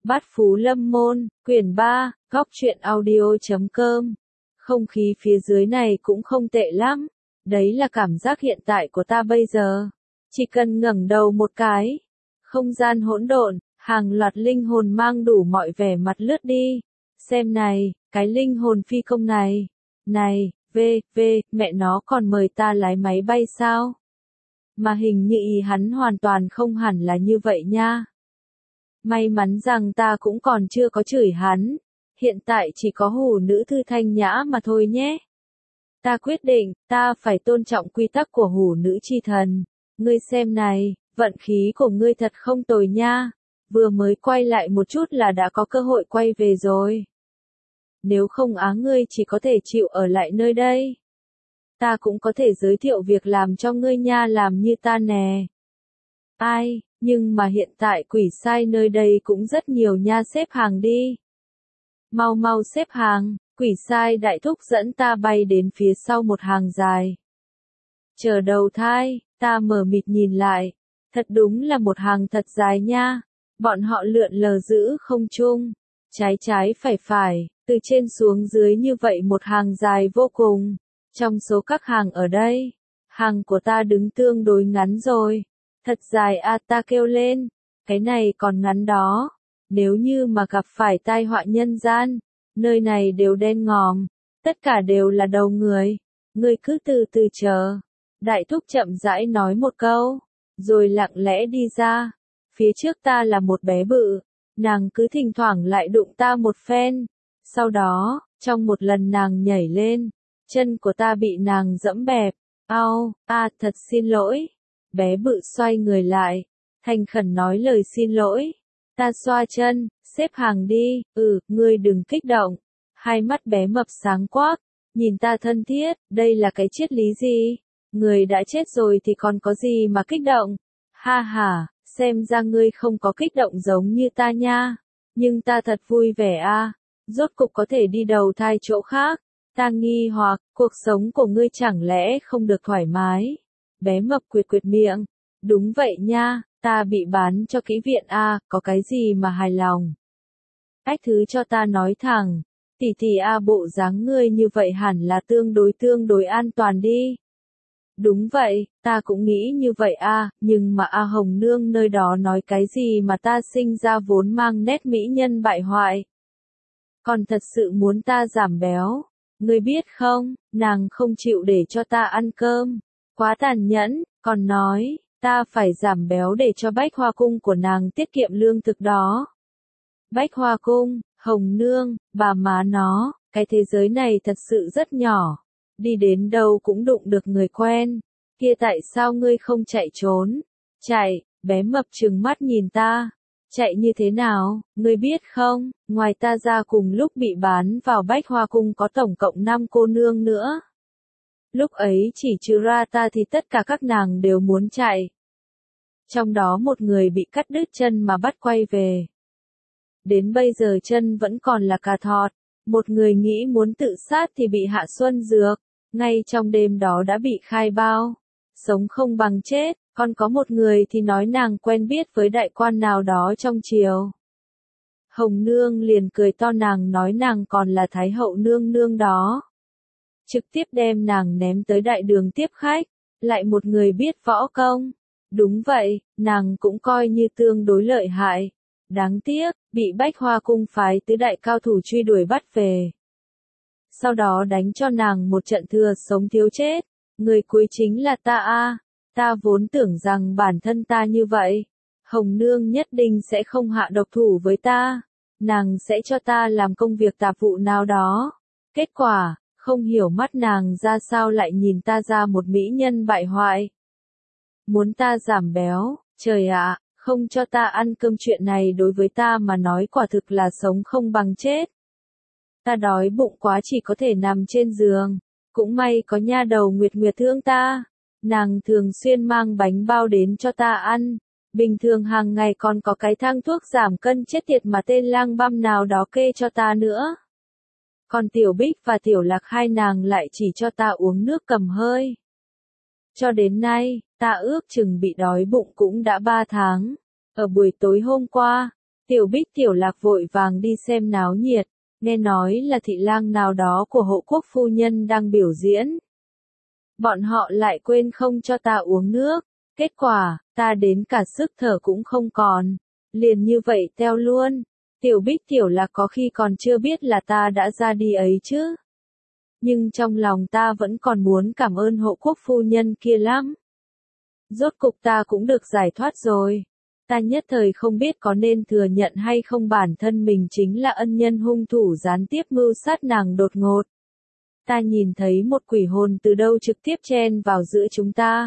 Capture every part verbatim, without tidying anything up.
Bát Phú Lâm Môn, quyển ba, góc truyện audio chấm com. Không khí phía dưới này cũng không tệ lắm. Đấy là cảm giác hiện tại của ta bây giờ. Chỉ cần ngẩng đầu một cái. Không gian hỗn độn, hàng loạt linh hồn mang đủ mọi vẻ mặt lướt đi. Xem này, cái linh hồn phi công này. Này, vê, vê, mẹ nó còn mời ta lái máy bay sao? Mà hình như ý hắn hoàn toàn không hẳn là như vậy nha. May mắn rằng ta cũng còn chưa có chửi hắn. Hiện tại chỉ có hủ nữ thư thanh nhã mà thôi nhé. Ta quyết định, ta phải tôn trọng quy tắc của hủ nữ chi thần. Ngươi xem này, vận khí của ngươi thật không tồi nha. Vừa mới quay lại một chút là đã có cơ hội quay về rồi. Nếu không á ngươi chỉ có thể chịu ở lại nơi đây. Ta cũng có thể giới thiệu việc làm cho ngươi nha, làm như ta nè. Ai, nhưng mà hiện tại quỷ sai nơi đây cũng rất nhiều nha, xếp hàng đi. Mau mau xếp hàng, quỷ sai đại thúc dẫn ta bay đến phía sau một hàng dài. Chờ đầu thai, ta mở mịt nhìn lại. Thật đúng là một hàng thật dài nha. Bọn họ lượn lờ giữ không trung. Trái trái phải phải, từ trên xuống dưới như vậy một hàng dài vô cùng. Trong số các hàng ở đây, hàng của ta đứng tương đối ngắn rồi. Thật dài à, ta kêu lên. Cái này còn ngắn đó. Nếu như mà gặp phải tai họa nhân gian, nơi này đều đen ngòm, tất cả đều là đầu người. Ngươi cứ từ từ chờ. Đại thúc chậm rãi nói một câu, rồi lặng lẽ đi ra. Phía trước ta là một bé bự, nàng cứ thỉnh thoảng lại đụng ta một phen. Sau đó, trong một lần nàng nhảy lên, chân của ta bị nàng dẫm bẹp. Au, a, thật xin lỗi. Bé bự xoay người lại, thành khẩn nói lời xin lỗi. Ta xoa chân, xếp hàng đi, ừ, ngươi đừng kích động. Hai mắt bé mập sáng quắc, nhìn ta thân thiết, đây là cái triết lý gì? Người đã chết rồi thì còn có gì mà kích động? Ha ha, xem ra ngươi không có kích động giống như ta nha. Nhưng ta thật vui vẻ a, rốt cục có thể đi đầu thai chỗ khác. Ta nghi hoặc, cuộc sống của ngươi chẳng lẽ không được thoải mái? Bé mập quyệt quyệt miệng. Đúng vậy nha, ta bị bán cho kỹ viện a, có cái gì mà hài lòng? Ách thứ cho ta nói thẳng, tỷ tỷ a, bộ dáng ngươi như vậy hẳn là tương đối tương đối an toàn đi. Đúng vậy, ta cũng nghĩ như vậy a, nhưng mà a Hồng Nương nơi đó nói cái gì mà ta sinh ra vốn mang nét mỹ nhân bại hoại. Còn thật sự muốn ta giảm béo. Ngươi biết không, nàng không chịu để cho ta ăn cơm. Quá tàn nhẫn, còn nói, ta phải giảm béo để cho Bách Hoa Cung của nàng tiết kiệm lương thực đó. Bách Hoa Cung, Hồng Nương, bà má nó, cái thế giới này thật sự rất nhỏ. Đi đến đâu cũng đụng được người quen. Kia tại sao ngươi không chạy trốn? Chạy, bé mập trừng mắt nhìn ta. Chạy như thế nào, ngươi biết không, ngoài ta ra cùng lúc bị bán vào Bách Hoa Cung có tổng cộng năm cô nương nữa. Lúc ấy chỉ trừ ra ta thì tất cả các nàng đều muốn chạy. Trong đó một người bị cắt đứt chân mà bắt quay về. Đến bây giờ chân vẫn còn là cà thọt. Một người nghĩ muốn tự sát thì bị hạ xuân dược. Ngay trong đêm đó đã bị khai bao. Sống không bằng chết. Còn có một người thì nói nàng quen biết với đại quan nào đó trong triều. Hồng Nương liền cười to, nàng nói nàng còn là Thái hậu nương nương đó. Trực tiếp đem nàng ném tới đại đường tiếp khách. Lại một người biết võ công. Đúng vậy, nàng cũng coi như tương đối lợi hại. Đáng tiếc, bị Bách Hoa Cung phái tứ đại cao thủ truy đuổi bắt về. Sau đó đánh cho nàng một trận thừa sống thiếu chết. Người cuối chính là ta a. Ta vốn tưởng rằng bản thân ta như vậy. Hồng Nương nhất định sẽ không hạ độc thủ với ta. Nàng sẽ cho ta làm công việc tạp vụ nào đó. Kết quả, không hiểu mắt nàng ra sao lại nhìn ta ra một mỹ nhân bại hoại. Muốn ta giảm béo, trời ạ, không cho ta ăn cơm, chuyện này đối với ta mà nói quả thực là sống không bằng chết. Ta đói bụng quá chỉ có thể nằm trên giường. Cũng may có nha đầu Nguyệt Nguyệt thương ta. Nàng thường xuyên mang bánh bao đến cho ta ăn. Bình thường hàng ngày còn có cái thang thuốc giảm cân chết tiệt mà tên lang băm nào đó kê cho ta nữa. Còn Tiểu Bích và Tiểu Lạc hai nàng lại chỉ cho ta uống nước cầm hơi. Cho đến nay, ta ước chừng bị đói bụng cũng đã ba tháng. Ở buổi tối hôm qua, Tiểu Bích Tiểu Lạc vội vàng đi xem náo nhiệt, nghe nói là thị lang nào đó của hộ quốc phu nhân đang biểu diễn. Bọn họ lại quên không cho ta uống nước, kết quả, ta đến cả sức thở cũng không còn, liền như vậy teo luôn. Tiểu Bích Tiểu Lạc có khi còn chưa biết là ta đã ra đi ấy chứ. Nhưng trong lòng ta vẫn còn muốn cảm ơn hộ quốc phu nhân kia lắm. Rốt cục ta cũng được giải thoát rồi. Ta nhất thời không biết có nên thừa nhận hay không bản thân mình chính là ân nhân hung thủ gián tiếp mưu sát nàng đột ngột. Ta nhìn thấy một quỷ hồn từ đâu trực tiếp chen vào giữa chúng ta.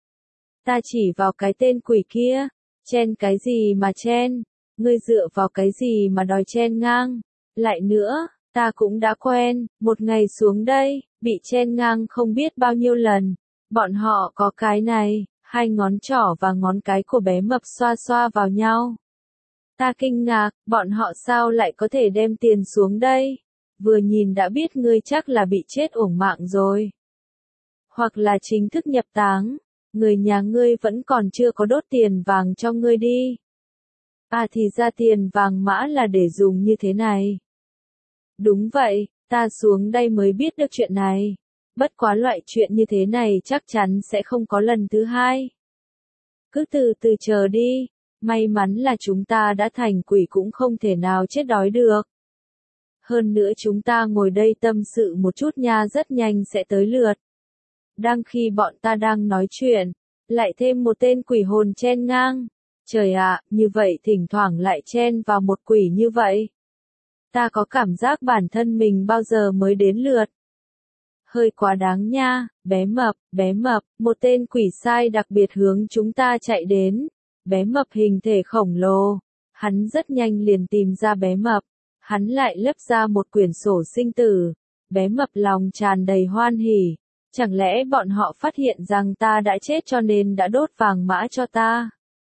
Ta chỉ vào cái tên quỷ kia, chen cái gì mà chen, ngươi dựa vào cái gì mà đòi chen ngang. Lại nữa, ta cũng đã quen, một ngày xuống đây, bị chen ngang không biết bao nhiêu lần. Bọn họ có cái này, hai ngón trỏ và ngón cái của bé mập xoa xoa vào nhau. Ta kinh ngạc, bọn họ sao lại có thể đem tiền xuống đây? Vừa nhìn đã biết ngươi chắc là bị chết uổng mạng rồi. Hoặc là chính thức nhập táng, người nhà ngươi vẫn còn chưa có đốt tiền vàng cho ngươi đi. À thì ra tiền vàng mã là để dùng như thế này. Đúng vậy, ta xuống đây mới biết được chuyện này. Bất quá loại chuyện như thế này chắc chắn sẽ không có lần thứ hai. Cứ từ từ chờ đi, may mắn là chúng ta đã thành quỷ cũng không thể nào chết đói được. Hơn nữa chúng ta ngồi đây tâm sự một chút nha, rất nhanh sẽ tới lượt. Đang khi bọn ta đang nói chuyện, lại thêm một tên quỷ hồn chen ngang. Trời ạ, như vậy thỉnh thoảng lại chen vào một quỷ như vậy. Ta có cảm giác bản thân mình bao giờ mới đến lượt. Hơi quá đáng nha, bé mập, bé mập, một tên quỷ sai đặc biệt hướng chúng ta chạy đến. Bé mập hình thể khổng lồ. Hắn rất nhanh liền tìm ra bé mập. Hắn lại lấp ra một quyển sổ sinh tử. Bé mập lòng tràn đầy hoan hỉ. Chẳng lẽ bọn họ phát hiện rằng ta đã chết cho nên đã đốt vàng mã cho ta?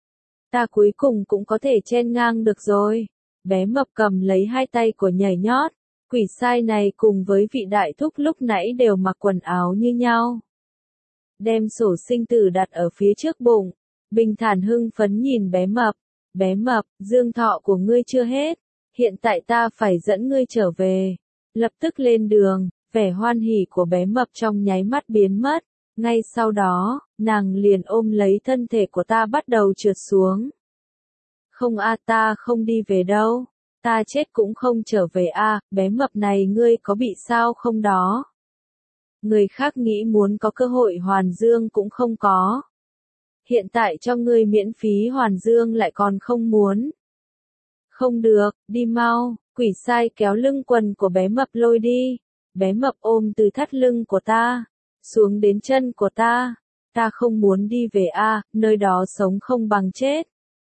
Ta cuối cùng cũng có thể chen ngang được rồi. Bé mập cầm lấy hai tay của nhảy nhót. Quỷ sai này cùng với vị đại thúc lúc nãy đều mặc quần áo như nhau. Đem sổ sinh tử đặt ở phía trước bụng. Bình thản hưng phấn nhìn bé mập. Bé mập, dương thọ của ngươi chưa hết. Hiện tại ta phải dẫn ngươi trở về. Lập tức lên đường, vẻ hoan hỉ của bé mập trong nháy mắt biến mất. Ngay sau đó, nàng liền ôm lấy thân thể của ta bắt đầu trượt xuống. Không a, ta không đi về đâu. Ta chết cũng không trở về a, bé mập này ngươi có bị sao không đó? Người khác nghĩ muốn có cơ hội hoàn dương cũng không có. Hiện tại cho ngươi miễn phí hoàn dương lại còn không muốn. Không được, đi mau, quỷ sai kéo lưng quần của bé mập lôi đi. Bé mập ôm từ thắt lưng của ta, xuống đến chân của ta. Ta không muốn đi về a, nơi đó sống không bằng chết.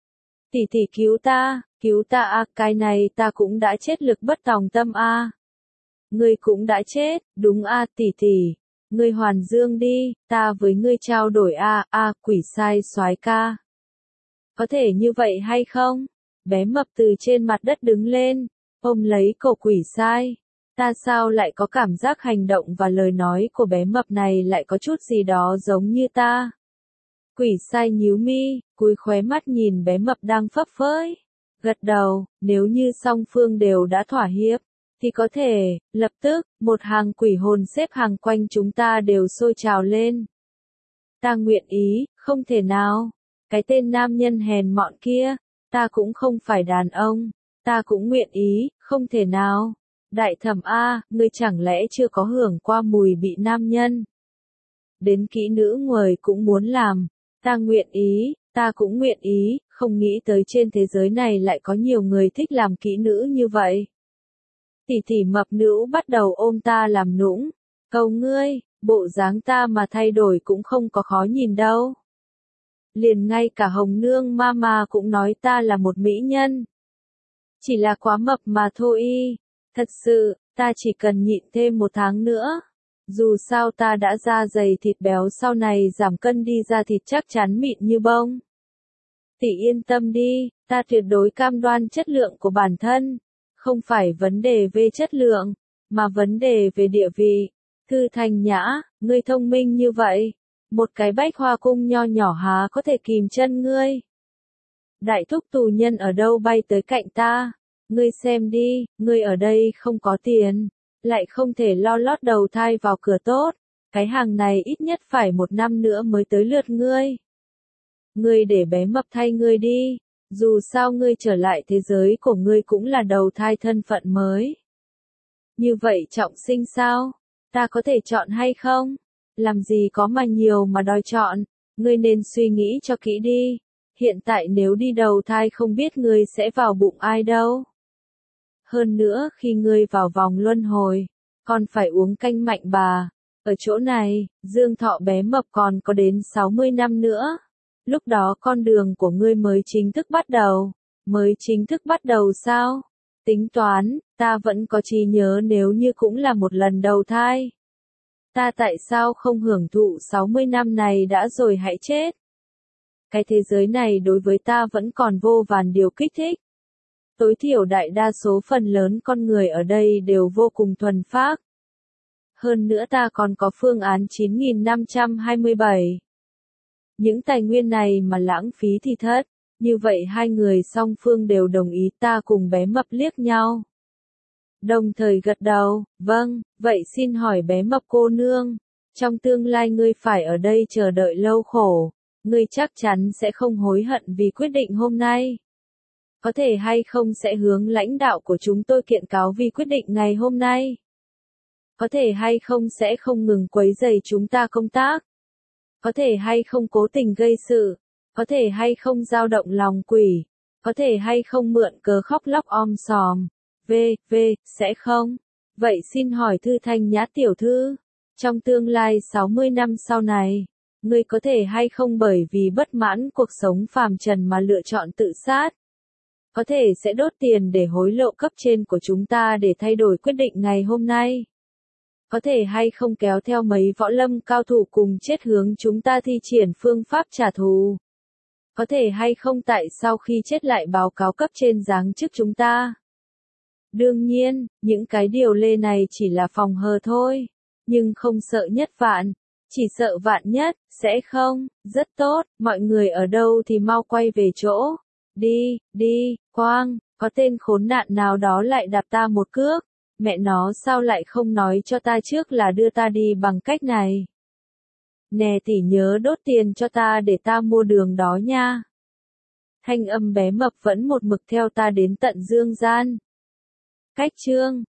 Tỷ tỷ cứu ta, cứu ta a, cái này ta cũng đã chết lực bất tòng tâm a. Ngươi cũng đã chết, đúng a tỷ tỷ. Ngươi hoàn dương đi, ta với ngươi trao đổi a, a quỷ sai soái ca. Có thể như vậy hay không? Bé mập từ trên mặt đất đứng lên, ôm lấy cổ quỷ sai. Ta sao lại có cảm giác hành động và lời nói của bé mập này lại có chút gì đó giống như ta. Quỷ sai nhíu mi, cúi khóe mắt nhìn bé mập đang phấp phới. Gật đầu, nếu như song phương đều đã thỏa hiệp, thì có thể, lập tức, một hàng quỷ hồn xếp hàng quanh chúng ta đều sôi trào lên. Ta nguyện ý, không thể nào. Cái tên nam nhân hèn mọn kia, ta cũng không phải đàn ông. Ta cũng nguyện ý, không thể nào. Đại thẩm A, ngươi chẳng lẽ chưa có hưởng qua mùi bị nam nhân? Đến kỹ nữ nguầy cũng muốn làm. Ta nguyện ý, ta cũng nguyện ý, không nghĩ tới trên thế giới này lại có nhiều người thích làm kỹ nữ như vậy. Tỷ tỷ mập nữ bắt đầu ôm ta làm nũng. Cầu ngươi, bộ dáng ta mà thay đổi cũng không có khó nhìn đâu. Liền ngay cả Hồng Nương Mama cũng nói ta là một mỹ nhân. Chỉ là quá mập mà thôi y. Thật sự, ta chỉ cần nhịn thêm một tháng nữa. Dù sao ta đã da dày thịt béo, sau này giảm cân đi ra thịt chắc chắn mịn như bông. Tỷ yên tâm đi, ta tuyệt đối cam đoan chất lượng của bản thân. Không phải vấn đề về chất lượng, mà vấn đề về địa vị. Thư Thành Nhã, ngươi thông minh như vậy. Một cái bách hoa cung nho nhỏ há có thể kìm chân ngươi. Đại thúc tù nhân ở đâu bay tới cạnh ta? Ngươi xem đi, ngươi ở đây không có tiền, lại không thể lo lót đầu thai vào cửa tốt. Cái hàng này ít nhất phải một năm nữa mới tới lượt ngươi. Ngươi để bé mập thay ngươi đi, dù sao ngươi trở lại thế giới của ngươi cũng là đầu thai thân phận mới. Như vậy trọng sinh sao? Ta có thể chọn hay không? Làm gì có mà nhiều mà đòi chọn, ngươi nên suy nghĩ cho kỹ đi. Hiện tại nếu đi đầu thai không biết ngươi sẽ vào bụng ai đâu. Hơn nữa khi ngươi vào vòng luân hồi, còn phải uống canh mạnh bà. Ở chỗ này, dương thọ bé mập còn có đến sáu mươi năm nữa. Lúc đó con đường của ngươi mới chính thức bắt đầu. Mới chính thức bắt đầu sao? Tính toán, ta vẫn có trí nhớ nếu như cũng là một lần đầu thai. Ta tại sao không hưởng thụ sáu mươi năm này đã rồi hãy chết? Cái thế giới này đối với ta vẫn còn vô vàn điều kích thích. Tối thiểu đại đa số phần lớn con người ở đây đều vô cùng thuần phác. Hơn nữa ta còn có phương án chín nghìn năm trăm hai mươi bảy. Những tài nguyên này mà lãng phí thì thất. Như vậy hai người song phương đều đồng ý, ta cùng bé mập liếc nhau. Đồng thời gật đầu, vâng, vậy xin hỏi bé mập cô nương, trong tương lai ngươi phải ở đây chờ đợi lâu khổ, ngươi chắc chắn sẽ không hối hận vì quyết định hôm nay. Có thể hay không sẽ hướng lãnh đạo của chúng tôi kiện cáo vì quyết định ngày hôm nay. Có thể hay không sẽ không ngừng quấy rầy chúng ta công tác. Có thể hay không cố tình gây sự. Có thể hay không dao động lòng quỷ. Có thể hay không mượn cớ khóc lóc om sòm. V, V, sẽ không. Vậy xin hỏi Thư Thanh Nhã tiểu thư, trong tương lai sáu mươi năm sau này, ngươi có thể hay không bởi vì bất mãn cuộc sống phàm trần mà lựa chọn tự sát? Có thể sẽ đốt tiền để hối lộ cấp trên của chúng ta để thay đổi quyết định ngày hôm nay? Có thể hay không kéo theo mấy võ lâm cao thủ cùng chết hướng chúng ta thi triển phương pháp trả thù? Có thể hay không tại sau khi chết lại báo cáo cấp trên giáng chức chúng ta? Đương nhiên, những cái điều lê này chỉ là phòng hờ thôi, nhưng không sợ nhất vạn, chỉ sợ vạn nhất, sẽ không, rất tốt, mọi người ở đâu thì mau quay về chỗ, đi, đi, Quang, có tên khốn nạn nào đó lại đạp ta một cước, mẹ nó sao lại không nói cho ta trước là đưa ta đi bằng cách này. Nè tỷ nhớ đốt tiền cho ta để ta mua đường đó nha. Thanh âm bé mập vẫn một mực theo ta đến tận dương gian. Cách chương